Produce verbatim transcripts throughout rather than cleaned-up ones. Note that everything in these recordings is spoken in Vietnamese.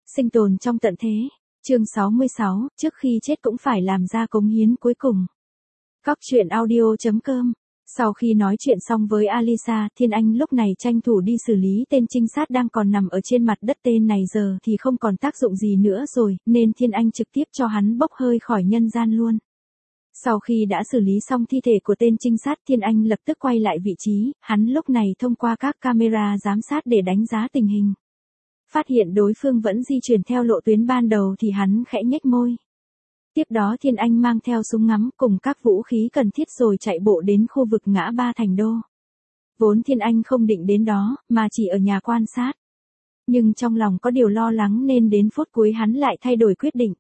Sinh tồn trong tận thế. Chương sáu mươi sáu, trước khi chết cũng phải làm ra cống hiến cuối cùng. Góc truyện audio chấm com. Sau khi nói chuyện xong với Alisa, Thiên Anh lúc này tranh thủ đi xử lý tên trinh sát đang còn nằm ở trên mặt đất. Tên này giờ thì không còn tác dụng gì nữa rồi, nên Thiên Anh trực tiếp cho hắn bốc hơi khỏi nhân gian luôn. Sau khi đã xử lý xong thi thể của tên trinh sát, Thiên Anh lập tức quay lại vị trí, hắn lúc này thông qua các camera giám sát để đánh giá tình hình. Phát hiện đối phương vẫn di chuyển theo lộ tuyến ban đầu thì hắn khẽ nhếch môi. Tiếp đó Thiên Anh mang theo súng ngắm cùng các vũ khí cần thiết rồi chạy bộ đến khu vực ngã ba Thành Đô. Vốn Thiên Anh không định đến đó, mà chỉ ở nhà quan sát. Nhưng trong lòng có điều lo lắng nên đến phút cuối hắn lại thay đổi quyết định.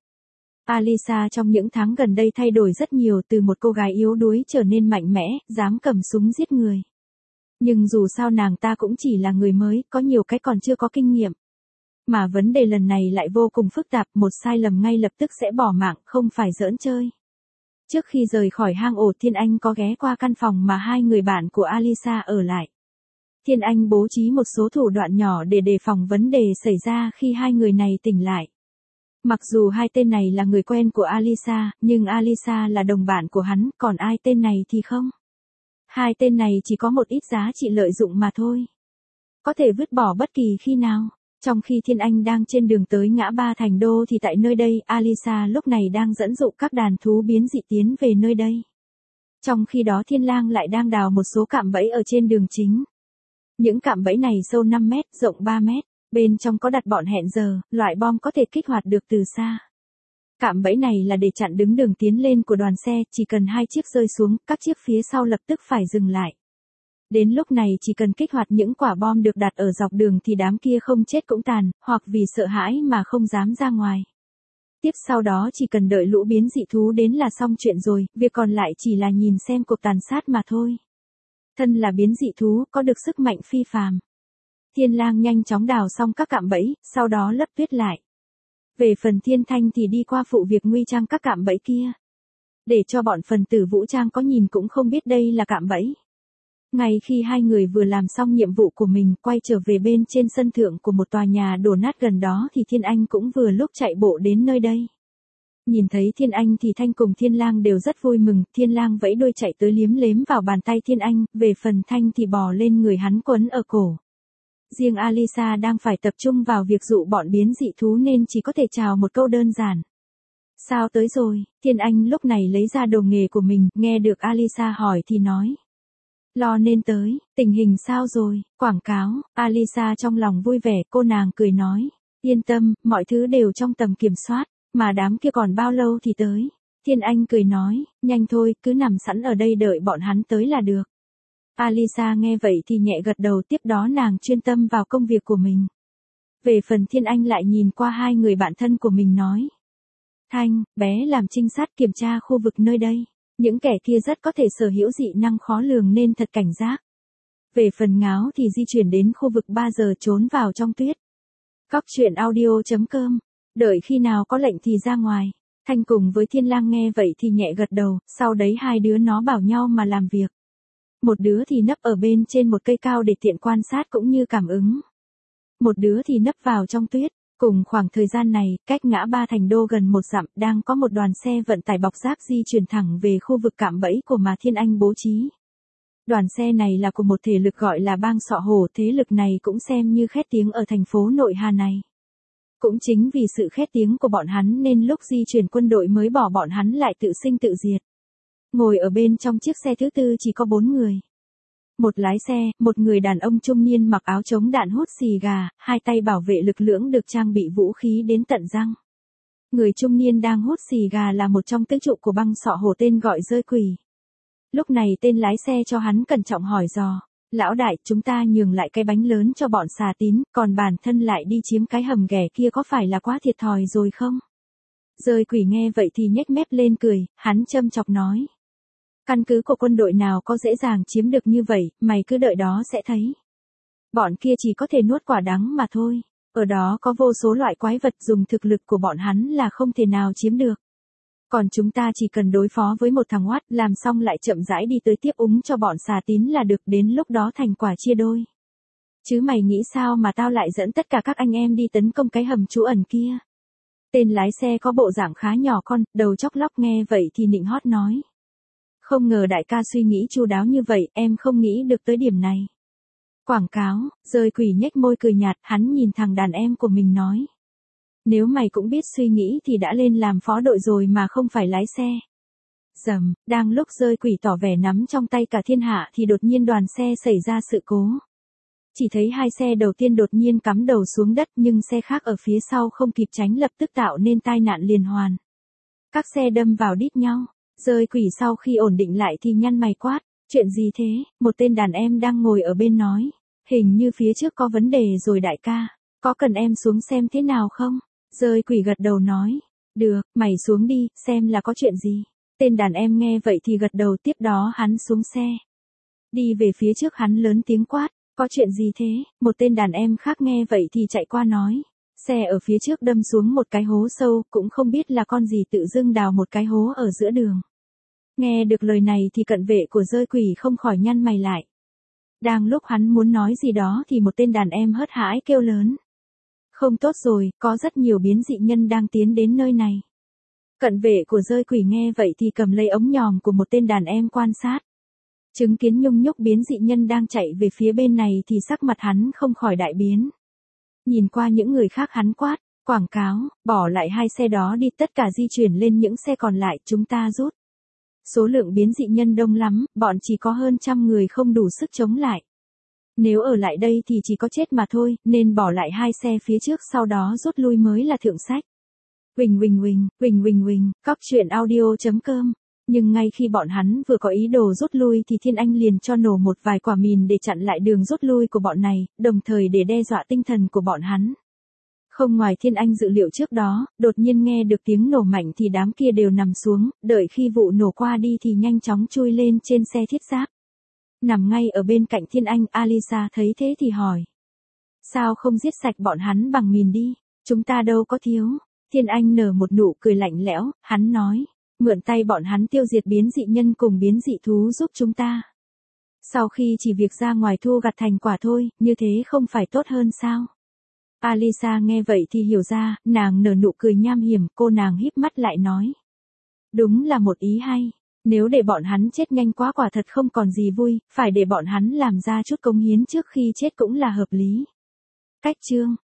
Alisa trong những tháng gần đây thay đổi rất nhiều, từ một cô gái yếu đuối trở nên mạnh mẽ, dám cầm súng giết người. Nhưng dù sao nàng ta cũng chỉ là người mới, có nhiều cái còn chưa có kinh nghiệm. Mà vấn đề lần này lại vô cùng phức tạp, một sai lầm ngay lập tức sẽ bỏ mạng, không phải giỡn chơi. Trước khi rời khỏi hang ổ, Thiên Anh có ghé qua căn phòng mà hai người bạn của Alisa ở lại. Thiên Anh bố trí một số thủ đoạn nhỏ để đề phòng vấn đề xảy ra khi hai người này tỉnh lại. Mặc dù hai tên này là người quen của Alisa, nhưng Alisa là đồng bạn của hắn, còn ai tên này thì không. Hai tên này chỉ có một ít giá trị lợi dụng mà thôi. Có thể vứt bỏ bất kỳ khi nào. Trong khi Thiên Anh đang trên đường tới ngã ba Thành Đô thì tại nơi đây, Alisa lúc này đang dẫn dụ các đàn thú biến dị tiến về nơi đây. Trong khi đó Thiên Lang lại đang đào một số cạm bẫy ở trên đường chính. Những cạm bẫy này sâu năm mét, rộng ba mét, bên trong có đặt bọn hẹn giờ, loại bom có thể kích hoạt được từ xa. Cạm bẫy này là để chặn đứng đường tiến lên của đoàn xe, chỉ cần hai chiếc rơi xuống, các chiếc phía sau lập tức phải dừng lại. Đến lúc này chỉ cần kích hoạt những quả bom được đặt ở dọc đường thì đám kia không chết cũng tàn, hoặc vì sợ hãi mà không dám ra ngoài. Tiếp sau đó chỉ cần đợi lũ biến dị thú đến là xong chuyện rồi, việc còn lại chỉ là nhìn xem cuộc tàn sát mà thôi. Thân là biến dị thú, có được sức mạnh phi phàm. Thiên Lang nhanh chóng đào xong các cạm bẫy, sau đó lấp tuyết lại. Về phần Thiên Thanh thì đi qua phụ việc nguy trang các cạm bẫy kia. Để cho bọn phần tử vũ trang có nhìn cũng không biết đây là cạm bẫy. Ngay khi hai người vừa làm xong nhiệm vụ của mình, quay trở về bên trên sân thượng của một tòa nhà đổ nát gần đó thì Thiên Anh cũng vừa lúc chạy bộ đến nơi đây. Nhìn thấy Thiên Anh thì Thanh cùng Thiên Lang đều rất vui mừng, Thiên Lang vẫy đuôi chạy tới liếm lếm vào bàn tay Thiên Anh, về phần Thanh thì bò lên người hắn quấn ở cổ. Riêng Alisa đang phải tập trung vào việc dụ bọn biến dị thú nên chỉ có thể chào một câu đơn giản. Sao tới rồi? Thiên Anh lúc này lấy ra đồ nghề của mình, nghe được Alisa hỏi thì nói. Lo nên tới, tình hình sao rồi? Quảng cáo. Alisa trong lòng vui vẻ, cô nàng cười nói. Yên tâm, mọi thứ đều trong tầm kiểm soát, mà đám kia còn bao lâu thì tới? Thiên Anh cười nói, nhanh thôi, cứ nằm sẵn ở đây đợi bọn hắn tới là được. Alisa nghe vậy thì nhẹ gật đầu, tiếp đó nàng chuyên tâm vào công việc của mình. Về phần Thiên Anh lại nhìn qua hai người bạn thân của mình nói. Thanh, bé làm trinh sát kiểm tra khu vực nơi đây. Những kẻ kia rất có thể sở hữu dị năng khó lường nên thật cảnh giác. Về phần Ngáo thì di chuyển đến khu vực ba giờ trốn vào trong tuyết. Góc truyện audio chấm com. Đợi khi nào có lệnh thì ra ngoài. Thanh cùng với Thiên Lang nghe vậy thì nhẹ gật đầu, sau đấy hai đứa nó bảo nhau mà làm việc. Một đứa thì nấp ở bên trên một cây cao để tiện quan sát cũng như cảm ứng. Một đứa thì nấp vào trong tuyết. Cùng khoảng thời gian này, cách ngã ba Thành Đô gần một dặm, đang có một đoàn xe vận tải bọc rác di chuyển thẳng về khu vực cạm bẫy của mà Thiên Anh bố trí. Đoàn xe này là của một thể lực gọi là Bang Sọ Hổ, thế lực này cũng xem như khét tiếng ở thành phố nội Hà này. Cũng chính vì sự khét tiếng của bọn hắn nên lúc di chuyển quân đội mới bỏ bọn hắn lại tự sinh tự diệt. Ngồi ở bên trong chiếc xe thứ tư chỉ có bốn người. Một lái xe, một người đàn ông trung niên mặc áo chống đạn hút xì gà, hai tay bảo vệ lực lưỡng được trang bị vũ khí đến tận răng. Người trung niên đang hút xì gà là một trong tứ trụ của Bang Sọ Hổ tên gọi Rơi Quỷ. Lúc này tên lái xe cho hắn cẩn trọng hỏi dò, lão đại, chúng ta nhường lại cái bánh lớn cho bọn xà tín, còn bản thân lại đi chiếm cái hầm ghẻ kia có phải là quá thiệt thòi rồi không? Rơi Quỷ nghe vậy thì nhếch mép lên cười, hắn châm chọc nói. Căn cứ của quân đội nào có dễ dàng chiếm được như vậy, mày cứ đợi đó sẽ thấy. Bọn kia chỉ có thể nuốt quả đắng mà thôi. Ở đó có vô số loại quái vật, dùng thực lực của bọn hắn là không thể nào chiếm được. Còn chúng ta chỉ cần đối phó với một thằng oát, làm xong lại chậm rãi đi tới tiếp ứng cho bọn xà tín là được, đến lúc đó thành quả chia đôi. Chứ mày nghĩ sao mà tao lại dẫn tất cả các anh em đi tấn công cái hầm trú ẩn kia? Tên lái xe có bộ dạng khá nhỏ con, đầu chóc lóc nghe vậy thì nịnh hót nói. Không ngờ đại ca suy nghĩ chu đáo như vậy, em không nghĩ được tới điểm này. Quảng cáo, Dơi Quỷ nhếch môi cười nhạt, hắn nhìn thằng đàn em của mình nói. Nếu mày cũng biết suy nghĩ thì đã lên làm phó đội rồi mà không phải lái xe. Dầm, đang lúc Dơi Quỷ tỏ vẻ nắm trong tay cả thiên hạ thì đột nhiên đoàn xe xảy ra sự cố. Chỉ thấy hai xe đầu tiên đột nhiên cắm đầu xuống đất nhưng xe khác ở phía sau không kịp tránh lập tức tạo nên tai nạn liên hoàn. Các xe đâm vào đít nhau, Dơi Quỷ sau khi ổn định lại thì nhăn mày quát, chuyện gì thế? Một tên đàn em đang ngồi ở bên nói, hình như phía trước có vấn đề rồi đại ca, có cần em xuống xem thế nào không? Dơi Quỷ gật đầu nói, được, mày xuống đi, xem là có chuyện gì. Tên đàn em nghe vậy thì gật đầu, tiếp đó hắn xuống xe. Đi về phía trước hắn lớn tiếng quát, có chuyện gì thế? Một tên đàn em khác nghe vậy thì chạy qua nói, xe ở phía trước đâm xuống một cái hố sâu, cũng không biết là con gì tự dưng đào một cái hố ở giữa đường. Nghe được lời này thì cận vệ của Dơi Quỷ không khỏi nhăn mày lại. Đang lúc hắn muốn nói gì đó thì một tên đàn em hớt hải kêu lớn. Không tốt rồi, có rất nhiều biến dị nhân đang tiến đến nơi này. Cận vệ của Dơi Quỷ nghe vậy thì cầm lấy ống nhòm của một tên đàn em quan sát. Chứng kiến nhung nhúc biến dị nhân đang chạy về phía bên này thì sắc mặt hắn không khỏi đại biến. Nhìn qua những người khác hắn quát, quảng cáo, bỏ lại hai xe đó đi, tất cả di chuyển lên những xe còn lại, chúng ta rút. Số lượng biến dị nhân đông lắm, bọn chỉ có hơn trăm người không đủ sức chống lại. Nếu ở lại đây thì chỉ có chết mà thôi, nên bỏ lại hai xe phía trước sau đó rút lui mới là thượng sách. Huỳnh huỳnh huỳnh, huỳnh huỳnh huỳnh, cóc truyện audio chấm com. Nhưng ngay khi bọn hắn vừa có ý đồ rút lui thì Thiên Anh liền cho nổ một vài quả mìn để chặn lại đường rút lui của bọn này, đồng thời để đe dọa tinh thần của bọn hắn. Không ngoài Thiên Anh dự liệu trước đó, đột nhiên nghe được tiếng nổ mạnh thì đám kia đều nằm xuống, đợi khi vụ nổ qua đi thì nhanh chóng chui lên trên xe thiết giáp. Nằm ngay ở bên cạnh Thiên Anh, Alisa thấy thế thì hỏi. Sao không giết sạch bọn hắn bằng mìn đi, chúng ta đâu có thiếu. Thiên Anh nở một nụ cười lạnh lẽo, hắn nói. Mượn tay bọn hắn tiêu diệt biến dị nhân cùng biến dị thú giúp chúng ta. Sau khi chỉ việc ra ngoài thu gặt thành quả thôi, như thế không phải tốt hơn sao? Alisa nghe vậy thì hiểu ra, nàng nở nụ cười nham hiểm, cô nàng híp mắt lại nói. Đúng là một ý hay, nếu để bọn hắn chết nhanh quá quả thật không còn gì vui, phải để bọn hắn làm ra chút công hiến trước khi chết cũng là hợp lý. Cách chương